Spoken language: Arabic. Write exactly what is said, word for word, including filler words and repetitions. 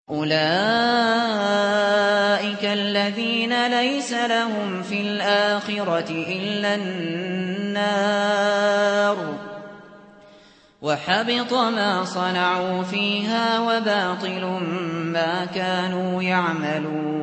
أُولَٰئِكَ الَّذِينَ لَيْسَ لَهُمْ فِي الْآخِرَةِ إِلَّا النَّارُ ۖ وَحَبِطَ مَا صَنَعُوا فِيهَا وَبَاطِلٌ مَّا كَانُوا يَعْمَلُونَ